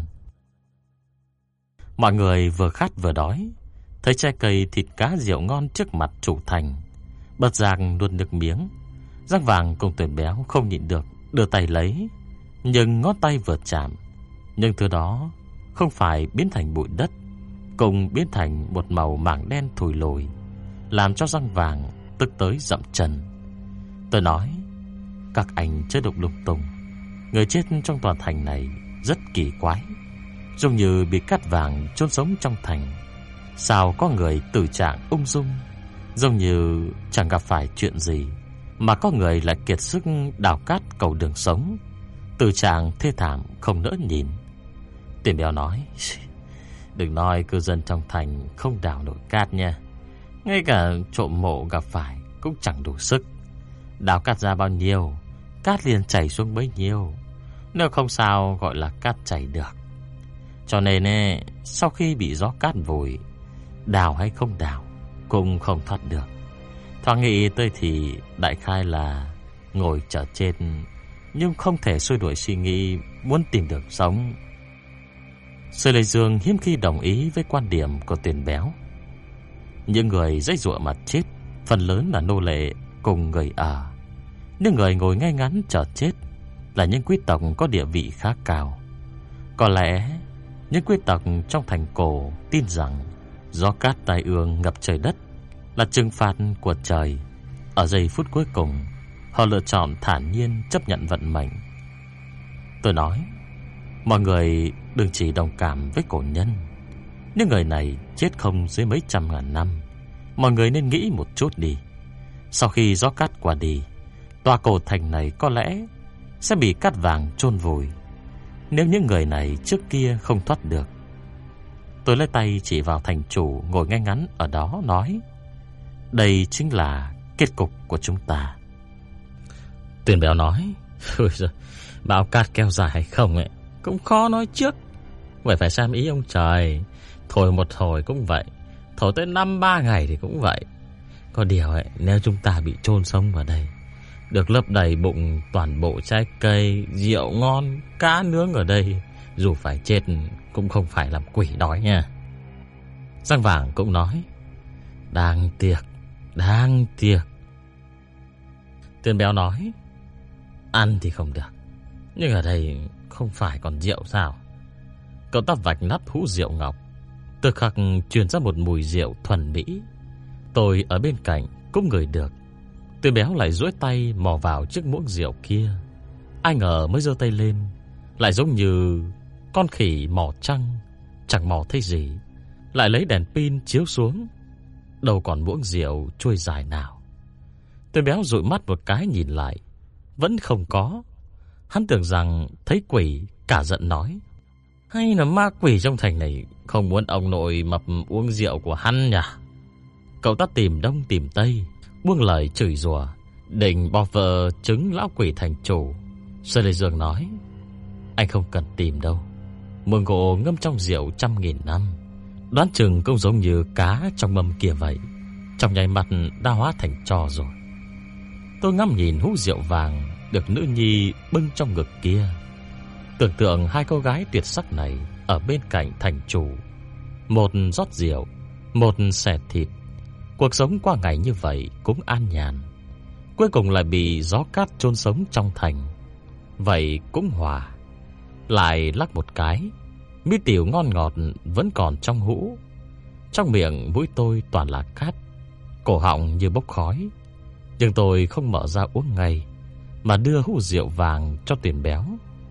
Mọi người vừa khát vừa đói, thấy trái cây thịt cá rượu ngon trước mặt chủ thành, bật giác nuốt nước miếng. Răng Vàng cùng Tiền Béo không nhịn được đưa tay lấy, nhưng ngón tay vừa chạm, nhưng thứ đó không phải biến thành bụi đất, cùng biến thành một màu mảng đen thùi lùi, làm cho Răng Vàng tức tới dậm chân. Tôi nói: các anh chớ đụng lung tung. Người chết trong tòa thành này rất kỳ quái, giống như bị cát vàng chôn sống trong thành. Sao có người tử trạng ung dung, giống như chẳng gặp phải chuyện gì, mà có người lại kiệt sức đào cát cầu đường sống, tử trạng thê thảm không nỡ nhìn. Tiền Béo nói: đừng nói cư dân trong thành không đào nổi cát nha, ngay cả trộm mộ gặp phải cũng chẳng đủ sức. Đào cát ra bao nhiêu, cát liền chảy xuống bấy nhiêu. Nếu không sao gọi là cát chảy được. Cho nên sau khi bị gió cát vùi, đào hay không đào cũng không thoát được. Thoáng nghĩ tới thì đại khai là ngồi chờ chết, nhưng không thể xua đuổi suy nghĩ muốn tìm được sống. Sư Lê Dương hiếm khi đồng ý với quan điểm của Tuyền Béo. Những người dãy dụa mà chết phần lớn là nô lệ cùng người ở. Những người ngồi ngay ngắn chờ chết là những quý tộc có địa vị khá cao. Có lẽ những quý tộc trong thành cổ tin rằng gió cát tai ương ngập trời đất là trừng phạt của trời. Ở giây phút cuối cùng, họ lựa chọn thản nhiên chấp nhận vận mệnh. Tôi nói, mọi người đừng chỉ đồng cảm với cổ nhân. Những người này chết không dưới mấy trăm ngàn năm. Mọi người nên nghĩ một chút đi. Sau khi gió cát qua đi, tòa cổ thành này có lẽ sẽ bị cát vàng chôn vùi. Nếu những người này trước kia không thoát được. Tôi lấy tay chỉ vào thành chủ ngồi ngay ngắn ở đó nói, đây chính là kết cục của chúng ta. Tuyền Béo nói, bão cát kéo dài hay không cũng khó nói trước. Vậy phải xem ý ông trời. Thổi một hồi cũng vậy, thổi tới 5-3 ngày thì cũng vậy. Có điều nếu chúng ta bị chôn sống vào đây, được lấp đầy bụng toàn bộ trái cây, rượu ngon, cá nướng ở đây, dù phải chết cũng không phải làm quỷ đói nha. Răng Vàng cũng nói, đáng tiếc, đáng tiếc. Tuyền Béo nói, ăn thì không được, nhưng ở đây không phải còn rượu sao? Cậu ta vạch nắp hũ rượu ngọc, từ khắc truyền ra một mùi rượu thuần mỹ. Tôi ở bên cạnh cũng ngửi được. Tuyền Béo lại duỗi tay mò vào chiếc muỗng rượu kia. Ai ngờ mới giơ tay lên, lại giống như con khỉ mò trăng, chẳng mò thấy gì. Lại lấy đèn pin chiếu xuống, đâu còn muỗng rượu trôi dài nào. Tuyền Béo dụi mắt một cái nhìn lại, vẫn không có. Hắn tưởng rằng thấy quỷ, cả giận nói, hay là ma quỷ trong thành này không muốn ông nội mập uống rượu của hắn nhỉ? Cậu ta tìm đông tìm tây, buông lời chửi rủa, định bỏ vợ trứng lão quỷ thành chủ. Sơ Lê Dương nói, anh không cần tìm đâu. Mương gỗ ngâm trong rượu 100.000 năm, đoán chừng cũng giống như cá trong mâm kia vậy, trong nháy mắt đã hóa thành tro rồi. Tôi ngắm nhìn hũ rượu vàng được nữ nhi bưng trong ngực kia, tưởng tượng hai cô gái tuyệt sắc này ở bên cạnh thành chủ, một rót rượu, một xẻ thịt. Cuộc sống qua ngày như vậy cũng an nhàn. Cuối cùng lại bị gió cát chôn sống trong thành, vậy cũng hòa. Lại lắc một cái, mỹ tiểu ngon ngọt vẫn còn trong hũ. Trong miệng mũi tôi toàn là cát, cổ họng như bốc khói. Nhưng tôi không mở ra uống ngay, mà đưa hũ rượu vàng cho Tuyền Béo.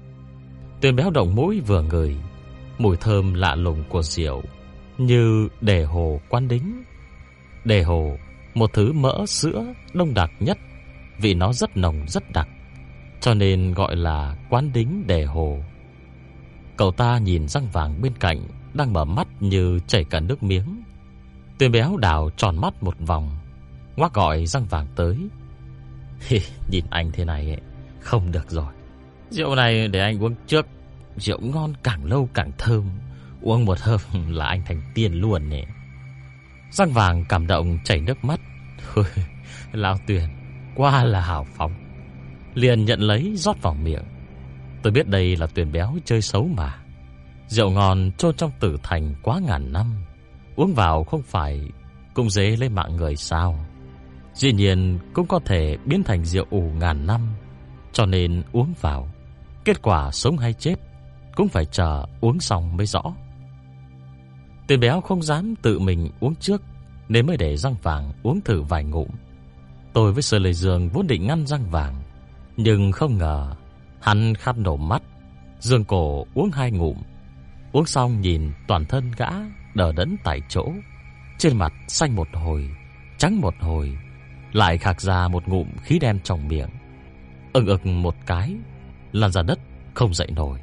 Tuyền Béo động mũi vừa ngửi mùi thơm lạ lùng của rượu, như đề hồ Quán Đính. Đề hồ, một thứ mỡ sữa đông đặc nhất, vì nó rất nồng rất đặc, cho nên gọi là Quán Đính đề hồ. Cậu ta nhìn Răng Vàng bên cạnh đang mở mắt như chảy cả nước miếng. Tuyền Béo đảo tròn mắt một vòng, ngoác gọi Răng Vàng tới. Nhìn anh thế này không được rồi. Rượu này để anh uống trước. Rượu ngon càng lâu càng thơm, uống một hớp là anh thành tiên luôn nè. Răng Vàng cảm động chảy nước mắt. Lão Tuyền quá là hào phóng, liền nhận lấy rót vào miệng. Tôi biết đây là Tuyền Béo chơi xấu mà. Rượu ngon chôn trong tử thành quá ngàn năm, uống vào không phải cũng dễ lấy mạng người sao? Dĩ nhiên cũng có thể biến thành rượu ủ ngàn năm, cho nên uống vào, kết quả sống hay chết cũng phải chờ uống xong mới rõ. Tuyền Béo không dám tự mình uống trước, nên mới để Răng Vàng uống thử vài ngụm. Tôi với Sơ Lê Dương vốn định ngăn Răng Vàng, nhưng không ngờ hắn khát nổ mắt, giương cổ uống 2 ngụm. Uống xong nhìn toàn thân gã đờ đẫn tại chỗ, trên mặt xanh một hồi, trắng một hồi, lại khạc ra một ngụm khí đen trong miệng. Ực một cái, lăn ra đất không dậy nổi.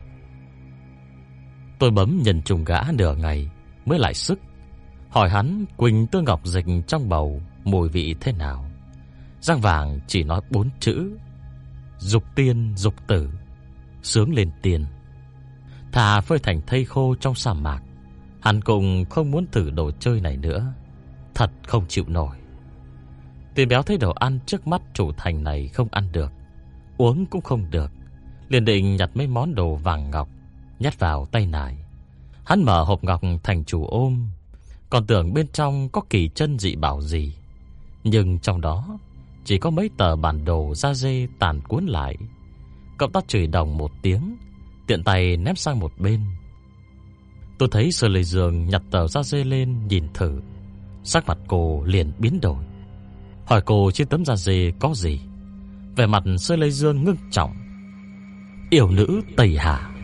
Tôi bấm nhân trùng gã nửa ngày mới lại sức, hỏi hắn quỳnh tương ngọc dịch trong bầu mùi vị thế nào. Răng Vàng chỉ nói 4 chữ: dục tiên dục tử. sướng lên tiền. Thà phơi thành thây khô trong sa mạc, hắn cũng không muốn thử đồ chơi này nữa. Thật không chịu nổi. Tiền Béo thấy đồ ăn trước mắt chủ thành này không ăn được, uống cũng không được, liền định nhặt mấy món đồ vàng ngọc nhét vào tay nải. Hắn mở hộp ngọc thành chủ ôm, còn tưởng bên trong có kỳ chân dị bảo gì, nhưng trong đó chỉ có mấy tờ bản đồ da dê tàn cuốn lại. Cậu ta chửi đồng một tiếng, tiện tay ném sang một bên. Tôi thấy Sơ Lê Dương nhặt tờ da dê lên nhìn thử, sắc mặt cô liền biến đổi. Hỏi cô trên tấm da dê có gì. Vẻ mặt Sơ Lê Dương ngưng trọng. Yêu nữ Tây Hà.